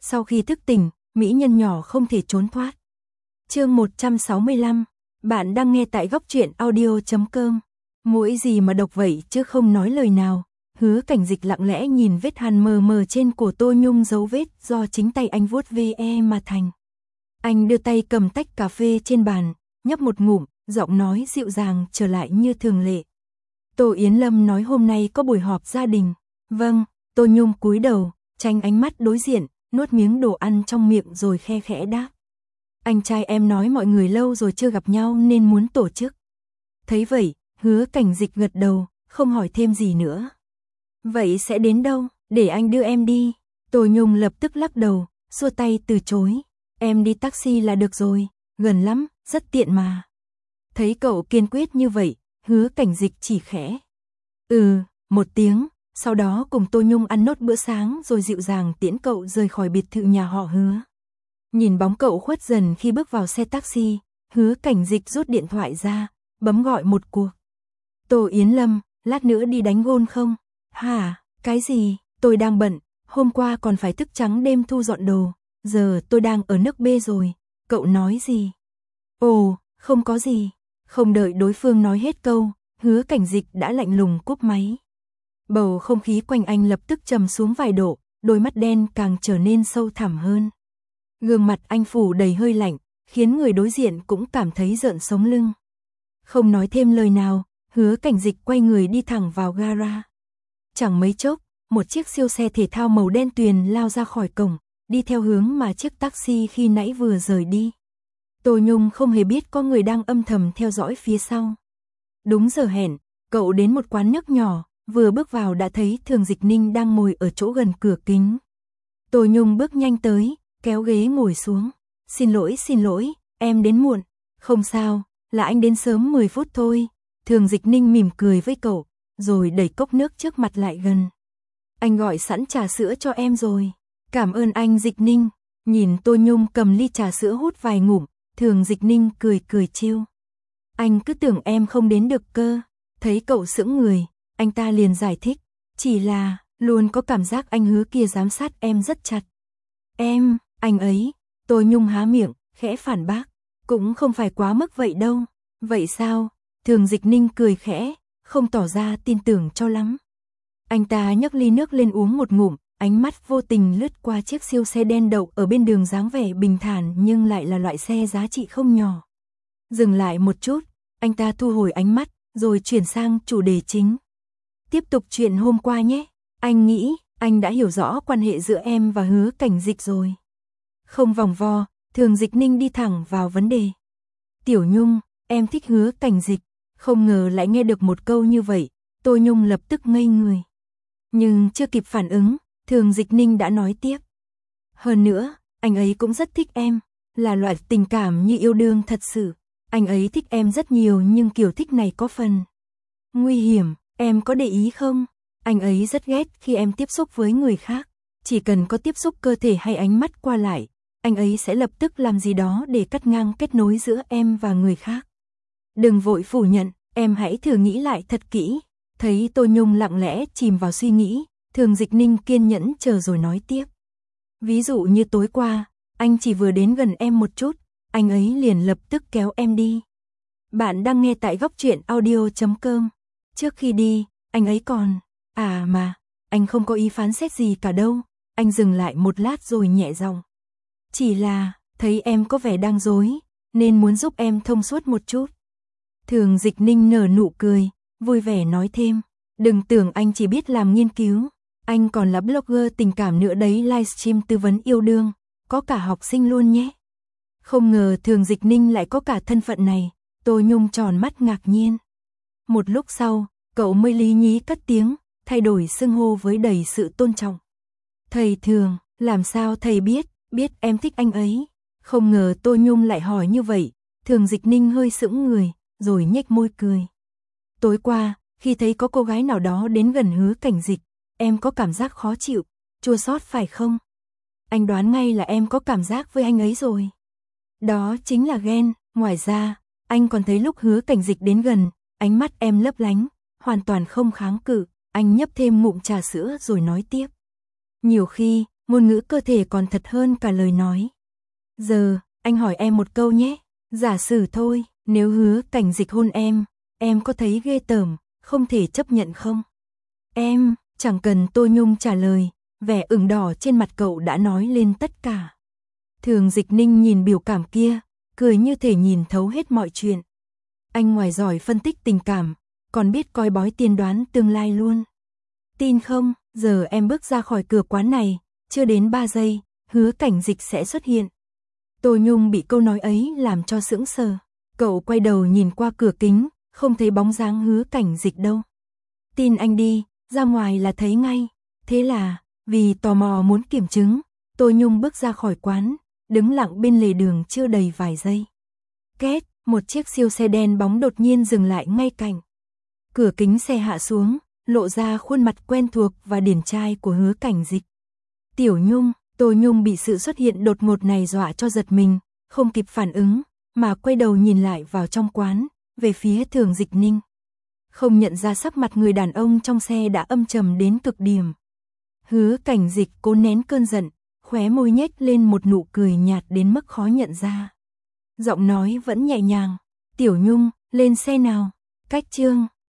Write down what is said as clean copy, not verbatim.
Sau khi thức tỉnh, mỹ nhân nhỏ không thể trốn thoát. Chương 165, bạn đang nghe tại góc truyện audio.com. Mũi gì mà độc vậy chứ không nói lời nào. Hứa Cảnh Dịch lặng lẽ nhìn vết hằn mờ mờ trên cổ Tô Nhung, dấu vết do chính tay anh vuốt ve mà thành. Anh đưa tay cầm tách cà phê trên bàn, nhấp một ngụm, giọng nói dịu dàng trở lại như thường lệ. Tô Yến Lâm nói hôm nay có buổi họp gia đình. Vâng, Tô Nhung cúi đầu, tránh ánh mắt đối diện, nuốt miếng đồ ăn trong miệng rồi khe khẽ đáp. Anh trai em nói mọi người lâu rồi chưa gặp nhau nên muốn tổ chức. Thấy vậy, Hứa Cảnh Dịch gật đầu, không hỏi thêm gì nữa. Vậy sẽ đến đâu, để anh đưa em đi. Tô Nhung lập tức lắc đầu, xua tay từ chối. Em đi taxi là được rồi, gần lắm, rất tiện mà. Thấy cậu kiên quyết như vậy, Hứa Cảnh Dịch chỉ khẽ một tiếng, sau đó cùng Tô Nhung ăn nốt bữa sáng rồi dịu dàng tiễn cậu rời khỏi biệt thự nhà họ Hứa. Nhìn bóng cậu khuất dần khi bước vào xe taxi, Hứa Cảnh Dịch rút điện thoại ra, bấm gọi một cuộc. Tô Yến Lâm, lát nữa đi đánh gôn không? Hả, cái gì, tôi đang bận, hôm qua còn phải thức trắng đêm thu dọn đồ, giờ tôi đang ở nước B rồi, cậu nói gì? Ồ, không có gì. Không đợi đối phương nói hết câu, Hứa Cảnh Dịch đã lạnh lùng cúp máy. Bầu không khí quanh anh lập tức trầm xuống vài độ, đôi mắt đen càng trở nên sâu thẳm hơn. Gương mặt anh phủ đầy hơi lạnh, khiến người đối diện cũng cảm thấy rợn sống lưng. Không nói thêm lời nào, Hứa Cảnh Dịch quay người đi thẳng vào gara. Chẳng mấy chốc, một chiếc siêu xe thể thao màu đen tuyền lao ra khỏi cổng, đi theo hướng mà chiếc taxi khi nãy vừa rời đi. Tô Nhung không hề biết có người đang âm thầm theo dõi phía sau. Đúng giờ hẹn, cậu đến một quán nước nhỏ, vừa bước vào đã thấy Thường Dịch Ninh đang ngồi ở chỗ gần cửa kính. Tô Nhung bước nhanh tới, kéo ghế ngồi xuống. Xin lỗi, em đến muộn. Không sao, là anh đến sớm 10 phút thôi. Thường Dịch Ninh mỉm cười với cậu, rồi đẩy cốc nước trước mặt lại gần. Anh gọi sẵn trà sữa cho em rồi. Cảm ơn anh Dịch Ninh. Nhìn Tô Nhung cầm ly trà sữa hút vài ngụm, Thường Dịch Ninh cười trêu. Anh cứ tưởng em không đến được cơ. Thấy cậu sững người, anh ta liền giải thích. Chỉ là, luôn có cảm giác anh Hứa kia giám sát em rất chặt. Em, anh ấy. Tô Nhung há miệng, khẽ phản bác. Cũng không phải quá mức vậy đâu. Vậy sao? Thường Dịch Ninh cười khẽ, không tỏ ra tin tưởng cho lắm. Anh ta nhấc ly nước lên uống một ngụm, ánh mắt vô tình lướt qua chiếc siêu xe đen đậu ở bên đường, dáng vẻ bình thản nhưng lại là loại xe giá trị không nhỏ. Dừng lại một chút, anh ta thu hồi ánh mắt, rồi chuyển sang chủ đề chính. Tiếp tục chuyện hôm qua nhé. Anh nghĩ, anh đã hiểu rõ quan hệ giữa em và Hứa Cảnh Dịch rồi. Không vòng vo, Thường Dịch Ninh đi thẳng vào vấn đề. Tiểu Nhung, em thích Hứa Cảnh Dịch. Không ngờ lại nghe được một câu như vậy, Tô Nhung lập tức ngây người. Nhưng chưa kịp phản ứng, Thường Dịch Ninh đã nói tiếp. Hơn nữa, anh ấy cũng rất thích em, là loại tình cảm như yêu đương thật sự. Anh ấy thích em rất nhiều nhưng kiểu thích này có phần nguy hiểm, em có để ý không? Anh ấy rất ghét khi em tiếp xúc với người khác. Chỉ cần có tiếp xúc cơ thể hay ánh mắt qua lại, anh ấy sẽ lập tức làm gì đó để cắt ngang kết nối giữa em và người khác. Đừng vội phủ nhận, em hãy thử nghĩ lại thật kỹ. Thấy Tô Nhung lặng lẽ chìm vào suy nghĩ, Thường Dịch Ninh kiên nhẫn chờ rồi nói tiếp. Ví dụ như tối qua, anh chỉ vừa đến gần em một chút, anh ấy liền lập tức kéo em đi. Bạn đang nghe tại góc truyện audio.com. Trước khi đi, anh ấy còn... mà, anh không có ý phán xét gì cả đâu. Anh dừng lại một lát rồi nhẹ giọng. Chỉ là, thấy em có vẻ đang dối, nên muốn giúp em thông suốt một chút. Thường Dịch Ninh nở nụ cười, vui vẻ nói thêm. Đừng tưởng anh chỉ biết làm nghiên cứu. Anh còn là blogger tình cảm nữa đấy, livestream tư vấn yêu đương, có cả học sinh luôn nhé. Không ngờ Thường Dịch Ninh lại có cả thân phận này, Tô Nhung tròn mắt ngạc nhiên. Một lúc sau, cậu mới lý nhí cất tiếng, thay đổi xưng hô với đầy sự tôn trọng. Thầy Thường, làm sao thầy biết em thích anh ấy? Không ngờ Tô Nhung lại hỏi như vậy, Thường Dịch Ninh hơi sững người, rồi nhếch môi cười. Tối qua, khi thấy có cô gái nào đó đến gần Hứa Cảnh Dịch, em có cảm giác khó chịu, chua xót phải không? Anh đoán ngay là em có cảm giác với anh ấy rồi. Đó chính là ghen. Ngoài ra, anh còn thấy lúc Hứa Cảnh Dịch đến gần, ánh mắt em lấp lánh, hoàn toàn không kháng cự. Anh nhấp thêm ngụm trà sữa rồi nói tiếp. Nhiều khi, ngôn ngữ cơ thể còn thật hơn cả lời nói. Giờ, anh hỏi em một câu nhé, giả sử thôi, nếu Hứa Cảnh Dịch hôn em có thấy ghê tởm, không thể chấp nhận không? Em, chẳng cần Tô Nhung trả lời, vẻ ửng đỏ trên mặt cậu đã nói lên tất cả. Thường Dịch Ninh nhìn biểu cảm kia, cười như thể nhìn thấu hết mọi chuyện. Anh ngoài giỏi phân tích tình cảm, còn biết coi bói tiên đoán tương lai luôn. Tin không, giờ em bước ra khỏi cửa quán này, chưa đến 3 giây, Hứa Cảnh Dịch sẽ xuất hiện. Tô Nhung bị câu nói ấy làm cho sững sờ. Cậu quay đầu nhìn qua cửa kính, không thấy bóng dáng Hứa Cảnh Dịch đâu. Tin anh đi, ra ngoài là thấy ngay. Thế là, vì tò mò muốn kiểm chứng, Tô Nhung bước ra khỏi quán, đứng lặng bên lề đường chưa đầy vài giây. Két, một chiếc siêu xe đen bóng đột nhiên dừng lại ngay cạnh. Cửa kính xe hạ xuống, lộ ra khuôn mặt quen thuộc và điển trai của Hứa Cảnh Dịch. Tiểu Nhung, Tô Nhung bị sự xuất hiện đột ngột này dọa cho giật mình, không kịp phản ứng, mà quay đầu nhìn lại vào trong quán, về phía Thường Dịch Ninh. Không nhận ra sắc mặt người đàn ông trong xe đã âm trầm đến cực điểm. Hứa Cảnh Dịch cố nén cơn giận, khóe môi nhếch lên một nụ cười nhạt đến mức khó nhận ra. Giọng nói vẫn nhẹ nhàng, Tiểu Nhung, lên xe nào, cách chương.